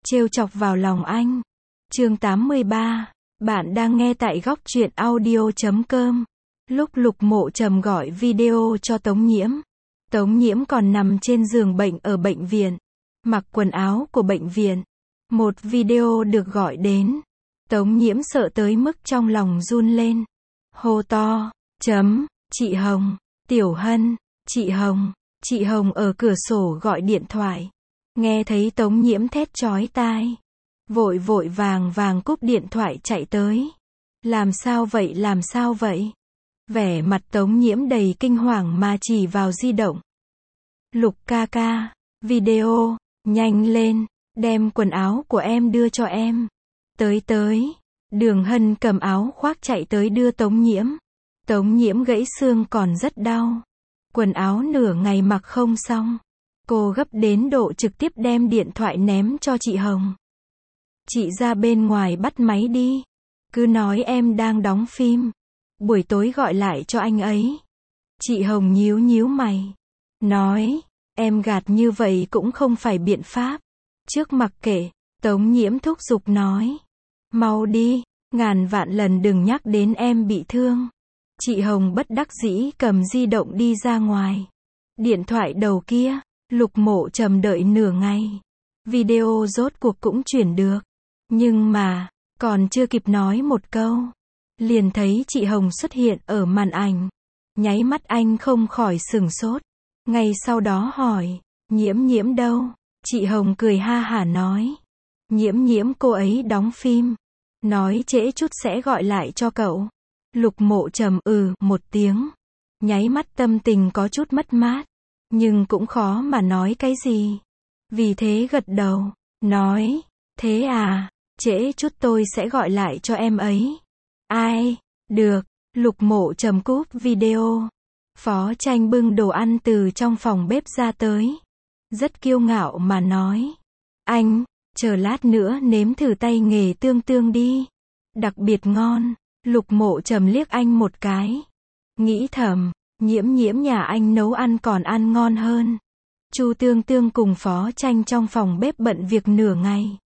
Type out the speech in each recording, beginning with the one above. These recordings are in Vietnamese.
trêu chọc vào lòng anh. Chương 83. Bạn đang nghe tại góc truyện audio.com. Lúc Lục Mộ Trầm gọi video cho Tống Nhiễm, Tống Nhiễm còn nằm trên giường bệnh ở bệnh viện, mặc quần áo của bệnh viện. Một video được gọi đến, Tống Nhiễm sợ tới mức trong lòng run lên. Hô to, chị Hồng, Tiểu Hân, chị Hồng ở cửa sổ gọi điện thoại. Nghe thấy Tống Nhiễm thét chói tai, vội vàng cúp điện thoại chạy tới. Làm sao vậy? Vẻ mặt Tống Nhiễm đầy kinh hoàng mà chỉ vào di động. Lục ca ca, video, nhanh lên, đem quần áo của em đưa cho em. Tới. Đường Hân cầm áo khoác chạy tới đưa Tống Nhiễm. Tống Nhiễm gãy xương còn rất đau. Quần áo nửa ngày mặc không xong. Cô gấp đến độ trực tiếp đem điện thoại ném cho chị Hồng. Chị ra bên ngoài bắt máy đi. Cứ nói em đang đóng phim. Buổi tối gọi lại cho anh ấy. Chị Hồng nhíu mày. Nói, em gạt như vậy cũng không phải biện pháp. Trước mặc kệ, Tống Nhiễm thúc giục nói. Mau đi, ngàn vạn lần đừng nhắc đến em bị thương. Chị Hồng bất đắc dĩ cầm di động đi ra ngoài. Điện thoại đầu kia, Lục Mộ Trầm đợi nửa ngày. Video rốt cuộc cũng chuyển được. Nhưng mà, còn chưa kịp nói một câu, liền thấy chị Hồng xuất hiện ở màn ảnh. Nháy mắt anh không khỏi sửng sốt. Ngay sau đó hỏi, Nhiễm đâu? Chị Hồng cười ha hả nói. Nhiễm cô ấy đóng phim. Nói trễ chút sẽ gọi lại cho cậu. Lục Mộ Trầm một tiếng. Nháy mắt tâm tình có chút mất mát. Nhưng cũng khó mà nói cái gì. Vì thế gật đầu. Nói, thế à, trễ chút tôi sẽ gọi lại cho em ấy. Ai, được. Lục Mộ Trầm cúp video. Phó Tranh bưng đồ ăn từ trong phòng bếp ra tới. Rất kiêu ngạo mà nói. Anh, chờ lát nữa nếm thử tay nghề tương đi. Đặc biệt ngon. Lục Mộ Trầm liếc anh một cái. Nghĩ thầm, Nhiễm nhà anh nấu ăn còn ăn ngon hơn. Chu Tương cùng Phó Tranh trong phòng bếp bận việc nửa ngày.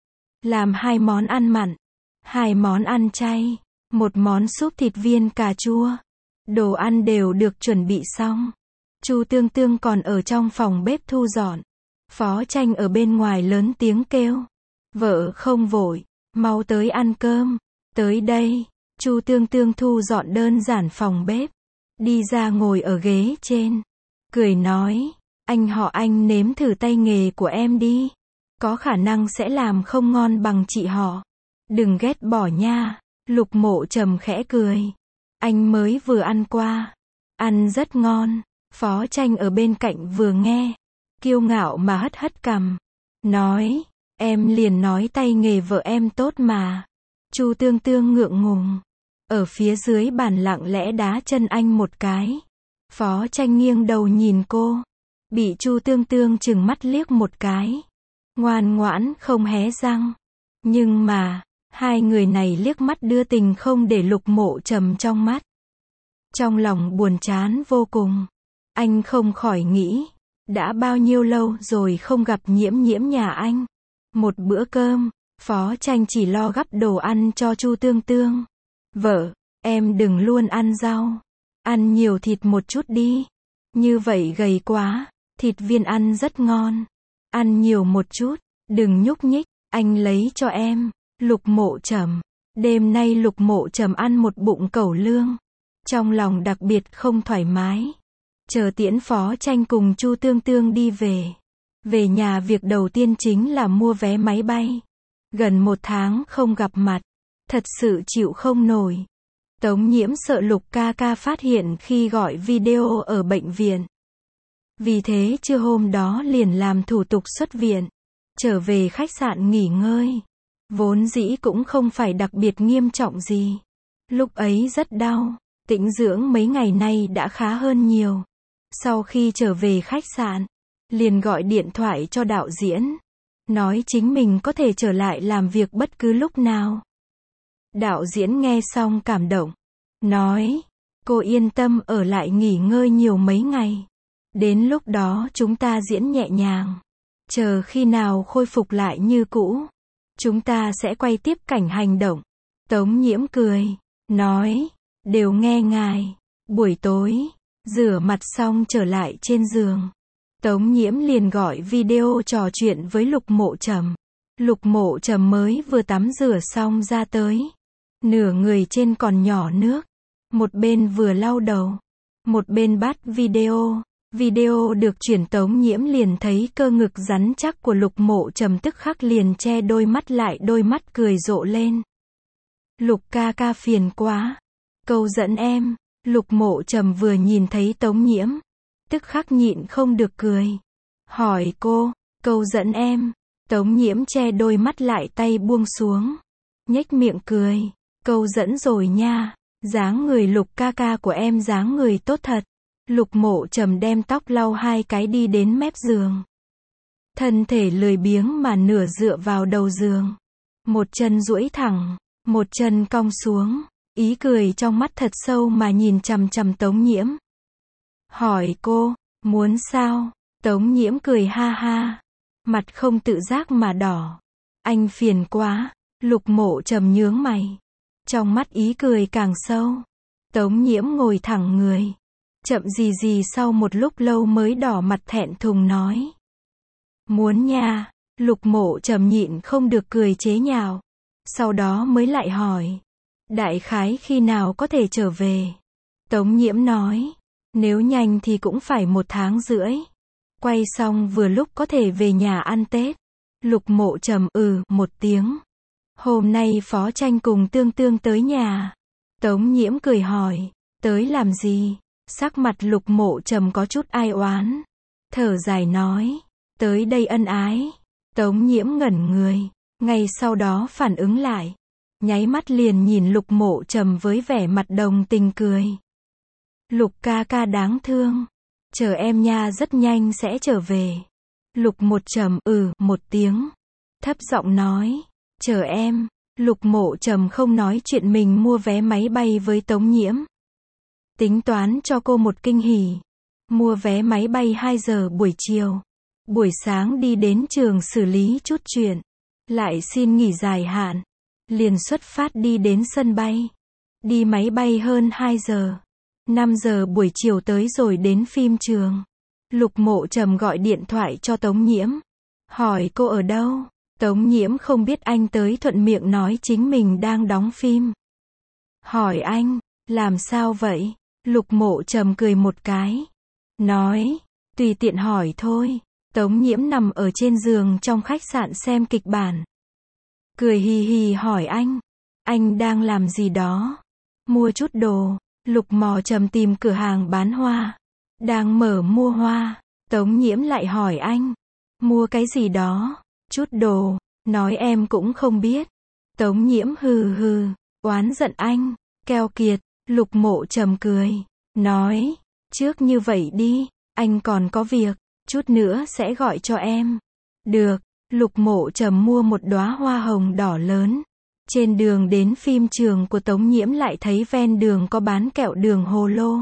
Làm 2 món ăn mặn, 2 món ăn chay, 1 món súp thịt viên cà chua. Đồ ăn đều được chuẩn bị xong. Chu Tương còn ở trong phòng bếp thu dọn. Phó Tranh ở bên ngoài lớn tiếng kêu. Vợ không vội, mau tới ăn cơm. Tới đây, Chu Tương thu dọn đơn giản phòng bếp. Đi ra ngồi ở ghế trên. Cười nói, anh nếm thử tay nghề của em đi. Có khả năng sẽ làm không ngon bằng chị họ. Đừng ghét bỏ nha. Lục Mộ Trầm khẽ cười. Anh mới vừa ăn qua. Ăn rất ngon. Phó Tranh ở bên cạnh vừa nghe. Kiêu ngạo mà hất cằm. Nói, em liền nói tay nghề vợ em tốt mà. Chu Tương ngượng ngùng. Ở phía dưới bàn lặng lẽ đá chân anh một cái. Phó Tranh nghiêng đầu nhìn cô. Bị Chu Tương trừng mắt liếc một cái. Ngoan ngoãn không hé răng. Nhưng mà, hai người này liếc mắt đưa tình không để Lục Mộ Trầm trong mắt. Trong lòng buồn chán vô cùng. Anh không khỏi nghĩ. Đã bao nhiêu lâu rồi không gặp Nhiễm nhà anh. Một bữa cơm, Phó Tranh chỉ lo gắp đồ ăn cho Chu Tương. Vợ, em đừng luôn ăn rau. Ăn nhiều thịt một chút đi. Như vậy gầy quá. Thịt viên ăn rất ngon. Ăn nhiều một chút, đừng nhúc nhích, anh lấy cho em. Lục Mộ Trầm. Đêm nay Lục Mộ Trầm ăn một bụng cẩu lương. Trong lòng đặc biệt không thoải mái. Chờ tiễn Phó Tranh cùng Chu Tương đi về. Về nhà việc đầu tiên chính là mua vé máy bay. Gần 1 tháng không gặp mặt. Thật sự chịu không nổi. Tống Nhiễm sợ Lục ca ca phát hiện khi gọi video ở bệnh viện. Vì thế trưa hôm đó liền làm thủ tục xuất viện. Trở về khách sạn nghỉ ngơi. Vốn dĩ cũng không phải đặc biệt nghiêm trọng gì. Lúc ấy rất đau. Tĩnh dưỡng mấy ngày nay đã khá hơn nhiều. Sau khi trở về khách sạn, liền gọi điện thoại cho đạo diễn. Nói chính mình có thể trở lại làm việc bất cứ lúc nào. Đạo diễn nghe xong cảm động. Nói, cô yên tâm ở lại nghỉ ngơi nhiều mấy ngày. Đến lúc đó chúng ta diễn nhẹ nhàng. Chờ khi nào khôi phục lại như cũ, chúng ta sẽ quay tiếp cảnh hành động. Tống Nhiễm cười, nói, đều nghe ngài. Buổi tối, rửa mặt xong trở lại trên giường. Tống Nhiễm liền gọi video trò chuyện với Lục Mộ Trầm. Lục Mộ Trầm mới vừa tắm rửa xong ra tới. Nửa người trên còn nhỏ nước. Một bên vừa lau đầu, một bên bắt video. Video được chuyển Tống Nhiễm liền thấy cơ ngực rắn chắc của Lục Mộ Trầm, tức khắc liền che đôi mắt lại, đôi mắt cười rộ lên. Lục ca ca phiền quá. Câu dẫn em. Lục Mộ Trầm vừa nhìn thấy Tống Nhiễm, tức khắc nhịn không được cười. Hỏi cô, câu dẫn em. Tống Nhiễm che đôi mắt lại, tay buông xuống. Nhếch miệng cười. Câu dẫn rồi nha. Dáng người Lục ca ca của em dáng người tốt thật. Lục Mộ Trầm đem tóc lau hai cái đi đến mép giường. Thân thể lười biếng mà nửa dựa vào đầu giường. Một chân duỗi thẳng, một chân cong xuống. Ý cười trong mắt thật sâu mà nhìn chằm chằm Tống Nhiễm. Hỏi cô, muốn sao? Tống Nhiễm cười ha ha. Mặt không tự giác mà đỏ. Anh phiền quá. Lục Mộ Trầm nhướng mày. Trong mắt ý cười càng sâu. Tống Nhiễm ngồi thẳng người. Chậm gì gì sau một lúc lâu mới đỏ mặt thẹn thùng nói. Muốn nha. Lục Mộ Trầm nhịn không được cười chế nhạo. Sau đó mới lại hỏi. Đại khái khi nào có thể trở về? Tống Nhiễm nói. Nếu nhanh thì cũng phải 1 tháng rưỡi. Quay xong vừa lúc có thể về nhà ăn Tết. Lục Mộ Trầm một tiếng. Hôm nay Phó Tranh cùng Tương Tương tới nhà. Tống Nhiễm cười hỏi. Tới làm gì? Sắc mặt Lục Mộ Trầm có chút ai oán. Thở dài nói. Tới đây ân ái. Tống Nhiễm ngẩn người. Ngay sau đó phản ứng lại. Nháy mắt liền nhìn Lục Mộ Trầm với vẻ mặt đồng tình cười. Lục ca ca đáng thương. Chờ em nha, rất nhanh sẽ trở về. Lục Mộ Trầm một tiếng. Thấp giọng nói. Chờ em. Lục Mộ Trầm không nói chuyện mình mua vé máy bay với Tống Nhiễm. Tính toán cho cô một kinh hỉ. Mua vé máy bay 2 giờ buổi chiều. Buổi sáng đi đến trường xử lý chút chuyện. Lại xin nghỉ dài hạn. Liền xuất phát đi đến sân bay. Đi máy bay hơn 2 giờ. 5 giờ buổi chiều tới rồi đến phim trường. Lục Mộ Trầm gọi điện thoại cho Tống Nhiễm. Hỏi cô ở đâu? Tống Nhiễm không biết, anh tới thuận miệng nói chính mình đang đóng phim. Hỏi anh, làm sao vậy? Lục Mộ Trầm cười một cái. Nói, tùy tiện hỏi thôi. Tống Nhiễm nằm ở trên giường trong khách sạn xem kịch bản. Cười hì hì hỏi anh đang làm gì đó? Mua chút đồ. Lục Mộ Trầm tìm cửa hàng bán hoa. Đang mở mua hoa. Tống Nhiễm lại hỏi anh. Mua cái gì đó? Chút đồ. Nói em cũng không biết. Tống Nhiễm hừ, oán giận anh. Keo kiệt. Lục Mộ Trầm cười. Nói, trước như vậy đi. Anh còn có việc. Chút nữa sẽ gọi cho em. Được. Lục Mộ Trầm mua một đóa hoa hồng đỏ lớn. Trên đường đến phim trường của Tống Nhiễm lại thấy ven đường có bán kẹo đường hồ lô.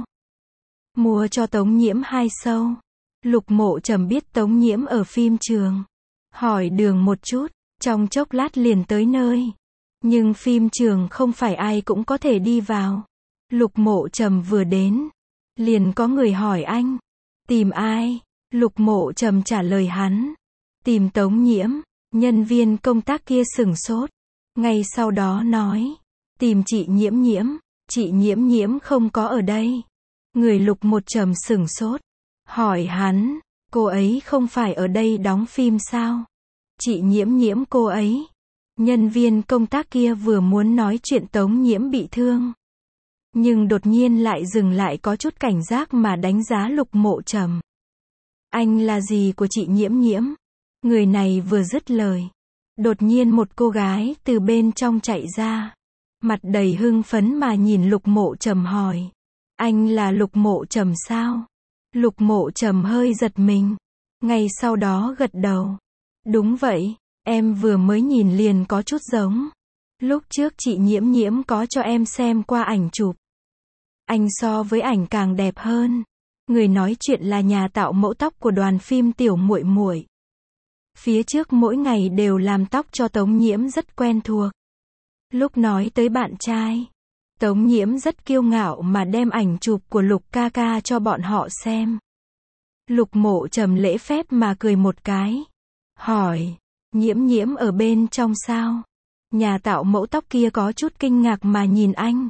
Mua cho Tống Nhiễm 2 xâu. Lục Mộ Trầm biết Tống Nhiễm ở phim trường. Hỏi đường một chút, trong chốc lát liền tới nơi. Nhưng phim trường không phải ai cũng có thể đi vào. Lục Mộ Trầm vừa đến, liền có người hỏi anh. Tìm ai? Lục Mộ Trầm trả lời hắn. Tìm Tống Nhiễm. Nhân viên công tác kia sửng sốt. Ngay sau đó nói. Tìm chị Nhiễm Nhiễm. Chị Nhiễm Nhiễm không có ở đây. Người Lục Mộ Trầm sửng sốt. Hỏi hắn. Cô ấy không phải ở đây đóng phim sao? Chị Nhiễm Nhiễm cô ấy. Nhân viên công tác kia vừa muốn nói chuyện Tống Nhiễm bị thương. Nhưng đột nhiên lại dừng lại, có chút cảnh giác mà đánh giá Lục Mộ Trầm. Anh là gì của chị Nhiễm Nhiễm? Người này vừa dứt lời. Đột nhiên một cô gái từ bên trong chạy ra. Mặt đầy hưng phấn mà nhìn Lục Mộ Trầm hỏi. Anh là Lục Mộ Trầm sao? Lục Mộ Trầm hơi giật mình. Ngay sau đó gật đầu. Đúng vậy, em vừa mới nhìn liền có chút giống. Lúc trước chị Nhiễm Nhiễm có cho em xem qua ảnh chụp. Anh so với ảnh càng đẹp hơn. Người nói chuyện là nhà tạo mẫu tóc của đoàn phim Tiểu Muội Muội. Phía trước mỗi ngày đều làm tóc cho Tống Nhiễm rất quen thuộc. Lúc nói tới bạn trai, Tống Nhiễm rất kiêu ngạo mà đem ảnh chụp của Lục ca ca cho bọn họ xem. Lục Mộ Trầm lễ phép mà cười một cái. Hỏi, Nhiễm Nhiễm ở bên trong sao? Nhà tạo mẫu tóc kia có chút kinh ngạc mà nhìn anh.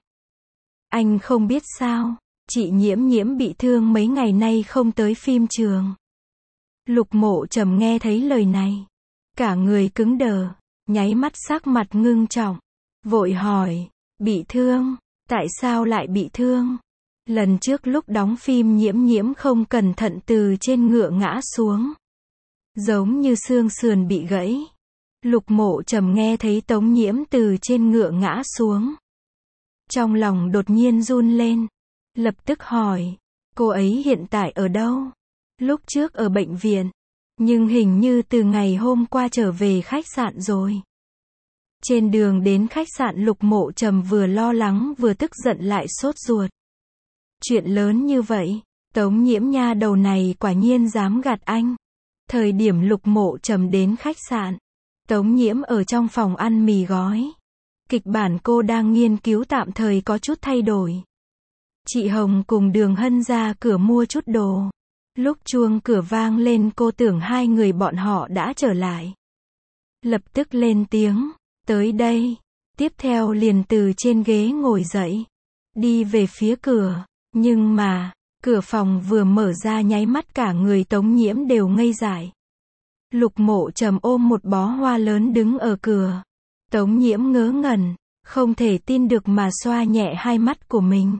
Anh không biết sao, chị Nhiễm Nhiễm bị thương mấy ngày nay không tới phim trường. Lục Mộ Trầm nghe thấy lời này, cả người cứng đờ, nháy mắt sắc mặt ngưng trọng, vội hỏi, bị thương, tại sao lại bị thương? Lần trước lúc đóng phim Nhiễm Nhiễm không cẩn thận từ trên ngựa ngã xuống, giống như xương sườn bị gãy. Lục Mộ Trầm nghe thấy Tống Nhiễm từ trên ngựa ngã xuống, trong lòng đột nhiên run lên, lập tức hỏi, cô ấy hiện tại ở đâu? Lúc trước ở bệnh viện, nhưng hình như từ ngày hôm qua trở về khách sạn rồi. Trên đường đến khách sạn Lục Mộ Trầm vừa lo lắng vừa tức giận lại sốt ruột. Chuyện lớn như vậy, Tống Nhiễm nha đầu này quả nhiên dám gạt anh. Thời điểm Lục Mộ Trầm đến khách sạn, Tống Nhiễm ở trong phòng ăn mì gói. Kịch bản cô đang nghiên cứu tạm thời có chút thay đổi. Chị Hồng cùng Đường Hân ra cửa mua chút đồ. Lúc chuông cửa vang lên cô tưởng hai người bọn họ đã trở lại. Lập tức lên tiếng, tới đây. Tiếp theo liền từ trên ghế ngồi dậy, đi về phía cửa. Nhưng mà, cửa phòng vừa mở ra nháy mắt cả người Tống Nhiễm đều ngây dại. Lục Mộ Trầm ôm một bó hoa lớn đứng ở cửa. Tống Nhiễm ngớ ngẩn, không thể tin được mà xoa nhẹ hai mắt của mình.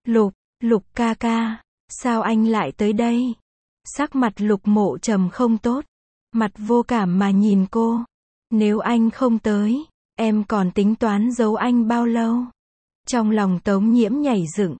Lục ca ca, sao anh lại tới đây? Sắc mặt Lục Mộ Trầm không tốt, mặt vô cảm mà nhìn cô. Nếu anh không tới, em còn tính toán giấu anh bao lâu? Trong lòng Tống Nhiễm nhảy dựng.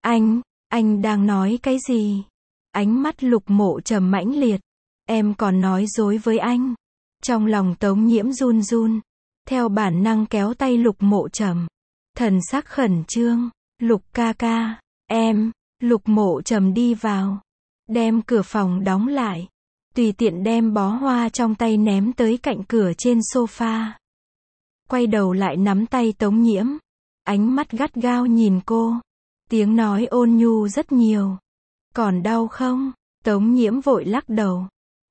Anh đang nói cái gì? Ánh mắt Lục Mộ Trầm mãnh liệt. Em còn nói dối với anh. Trong lòng Tống Nhiễm run run, theo bản năng kéo tay Lục Mộ Trầm. Thần sắc khẩn trương, Lục ca ca, em. Lục Mộ Trầm đi vào, đem cửa phòng đóng lại, tùy tiện đem bó hoa trong tay ném tới cạnh cửa trên sofa. Quay đầu lại nắm tay Tống Nhiễm, ánh mắt gắt gao nhìn cô, tiếng nói ôn nhu rất nhiều. Còn đau không? Tống Nhiễm vội lắc đầu.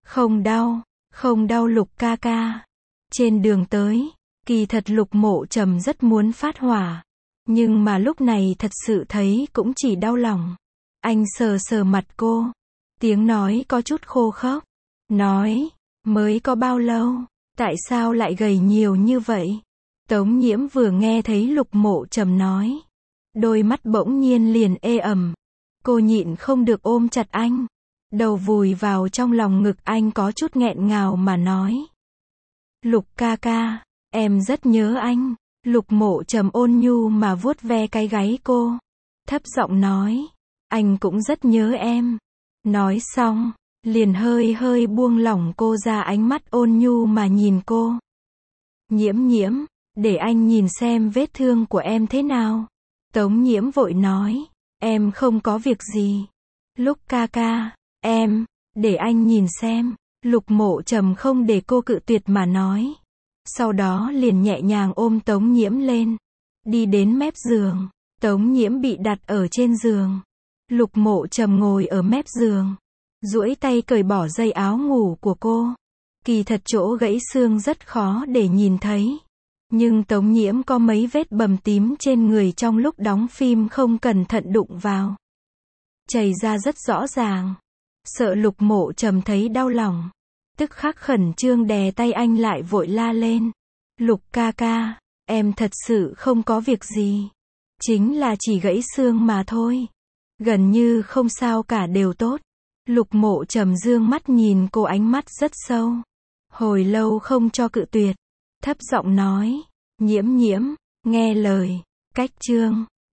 Không đau Lục ca ca. Trên đường tới, kỳ thật Lục Mộ Trầm rất muốn phát hỏa, nhưng mà lúc này thật sự thấy cũng chỉ đau lòng. Anh sờ sờ mặt cô, tiếng nói có chút khô khốc, nói, mới có bao lâu, tại sao lại gầy nhiều như vậy? Tống Nhiễm vừa nghe thấy Lục Mộ Trầm nói, đôi mắt bỗng nhiên liền ê ẩm. Cô nhịn không được ôm chặt anh, đầu vùi vào trong lòng ngực anh có chút nghẹn ngào mà nói. Lục ca ca, em rất nhớ anh. Lục Mộ Trầm ôn nhu mà vuốt ve cái gáy cô, thấp giọng nói, anh cũng rất nhớ em. Nói xong, liền hơi hơi buông lỏng cô ra, ánh mắt ôn nhu mà nhìn cô. Nhiễm Nhiễm, để anh nhìn xem vết thương của em thế nào. Tống Nhiễm vội nói, em không có việc gì. Lục ca ca, để anh nhìn xem. Lục Mộ Trầm không để cô cự tuyệt mà nói. Sau đó liền nhẹ nhàng ôm Tống Nhiễm lên, đi đến mép giường. Tống Nhiễm bị đặt ở trên giường. Lục Mộ Trầm ngồi ở mép giường, duỗi tay cởi bỏ dây áo ngủ của cô. Kỳ thật chỗ gãy xương rất khó để nhìn thấy, nhưng Tống Nhiễm có mấy vết bầm tím trên người trong lúc đóng phim không cẩn thận đụng vào, chảy ra rất rõ ràng. Sợ Lục Mộ Trầm thấy đau lòng, tức khắc khẩn trương đè tay anh lại, vội la lên. Lục ca ca, em thật sự không có việc gì. Chính là chỉ gãy xương mà thôi. Gần như không sao cả, đều tốt. Lục Mộ Trầm dương mắt nhìn cô, ánh mắt rất sâu. Hồi lâu không cho cự tuyệt. Thấp giọng nói, Nhiễm Nhiễm, nghe lời. Cách chương